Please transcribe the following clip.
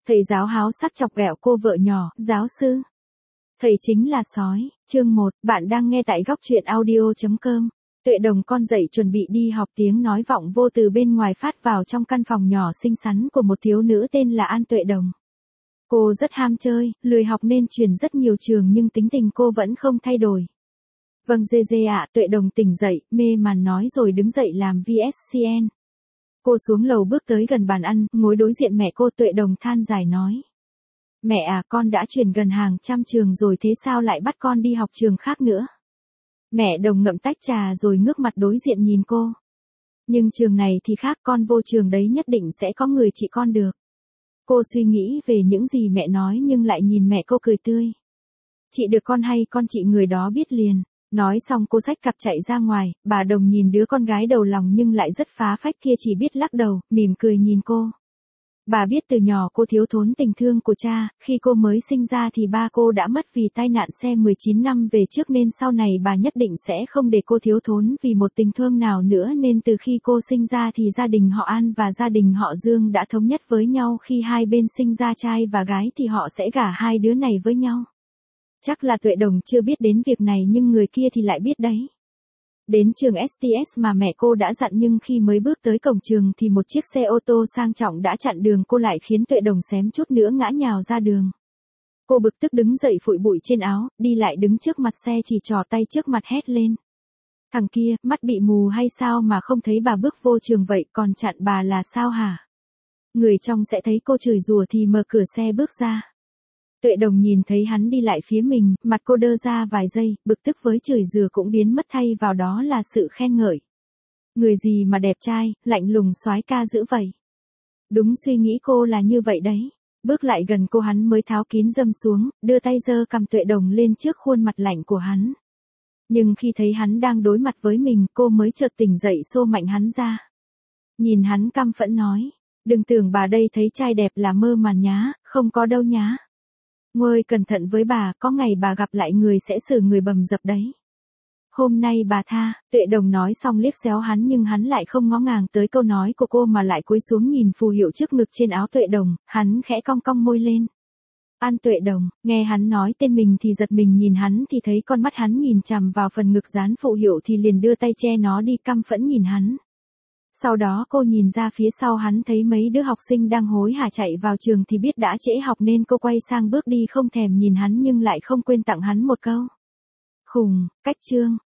Thầy giáo háo sắc chọc ghẹo cô vợ nhỏ, giáo sư. Thầy chính là sói. Chương 1, bạn đang nghe tại góc truyện audio.com. Tuệ Đồng con dậy chuẩn bị đi học, tiếng nói vọng vô từ bên ngoài phát vào trong căn phòng nhỏ xinh xắn của một thiếu nữ tên là An Tuệ Đồng. Cô rất ham chơi, lười học nên chuyển rất nhiều trường nhưng tính tình cô vẫn không thay đổi. Vâng dê dê ạ, Tuệ Đồng tỉnh dậy, mê màn nói rồi đứng dậy làm VSCN. Cô xuống lầu bước tới gần bàn ăn, ngồi đối diện mẹ cô. Tuệ Đồng than dài nói. Mẹ à, con đã chuyển gần hàng trăm trường rồi, thế sao lại bắt con đi học trường khác nữa? Mẹ Đồng ngậm tách trà rồi ngước mặt đối diện nhìn cô. Nhưng trường này thì khác, con vô trường đấy nhất định sẽ có người trị con được. Cô suy nghĩ về những gì mẹ nói nhưng lại nhìn mẹ cô cười tươi. Chị được con hay con trị người đó biết liền. Nói xong cô xách cặp chạy ra ngoài. Bà Đồng nhìn đứa con gái đầu lòng nhưng lại rất phá phách kia chỉ biết lắc đầu, mỉm cười nhìn cô. Bà biết từ nhỏ cô thiếu thốn tình thương của cha, khi cô mới sinh ra thì ba cô đã mất vì tai nạn xe 19 năm về trước nên sau này bà nhất định sẽ không để cô thiếu thốn vì một tình thương nào nữa, nên từ khi cô sinh ra thì gia đình họ An và gia đình họ Dương đã thống nhất với nhau khi hai bên sinh ra trai và gái thì họ sẽ gả hai đứa này với nhau. Chắc là Tuệ Đồng chưa biết đến việc này nhưng người kia thì lại biết đấy. Đến trường STS mà mẹ cô đã dặn nhưng khi mới bước tới cổng trường thì một chiếc xe ô tô sang trọng đã chặn đường cô lại khiến Tuệ Đồng xém chút nữa ngã nhào ra đường. Cô bực tức đứng dậy phủi bụi trên áo, đi lại đứng trước mặt xe chỉ trỏ tay trước mặt hét lên. Thằng kia, mắt bị mù hay sao mà không thấy bà bước vô trường vậy, còn chặn bà là sao hả? Người trong sẽ thấy cô chửi rủa thì mở cửa xe bước ra. Tuệ Đồng nhìn thấy hắn đi lại phía mình, mặt cô đơ ra vài giây, bực tức với chửi rủa cũng biến mất thay vào đó là sự khen ngợi. Người gì mà đẹp trai, lạnh lùng soái ca dữ vậy. Đúng suy nghĩ cô là như vậy đấy. Bước lại gần cô hắn mới tháo kín râm xuống, đưa tay giơ cầm Tuệ Đồng lên trước khuôn mặt lạnh của hắn. Nhưng khi thấy hắn đang đối mặt với mình, cô mới chợt tỉnh dậy xô mạnh hắn ra. Nhìn hắn căm phẫn nói, đừng tưởng bà đây thấy trai đẹp là mơ màng nhá, không có đâu nhá. Ngơi cẩn thận với bà, có ngày bà gặp lại người sẽ xử người bầm dập đấy. Hôm nay bà tha. Tuệ Đồng nói xong liếc xéo hắn nhưng hắn lại không ngó ngàng tới câu nói của cô mà lại cúi xuống nhìn phù hiệu trước ngực trên áo Tuệ Đồng, hắn khẽ cong cong môi lên. An Tuệ Đồng, nghe hắn nói tên mình thì giật mình nhìn hắn thì thấy con mắt hắn nhìn chằm vào phần ngực dán phù hiệu thì liền đưa tay che nó đi căm phẫn nhìn hắn. Sau đó cô nhìn ra phía sau hắn thấy mấy đứa học sinh đang hối hả chạy vào trường thì biết đã trễ học nên cô quay sang bước đi không thèm nhìn hắn nhưng lại không quên tặng hắn một câu. Khùng, cách chương.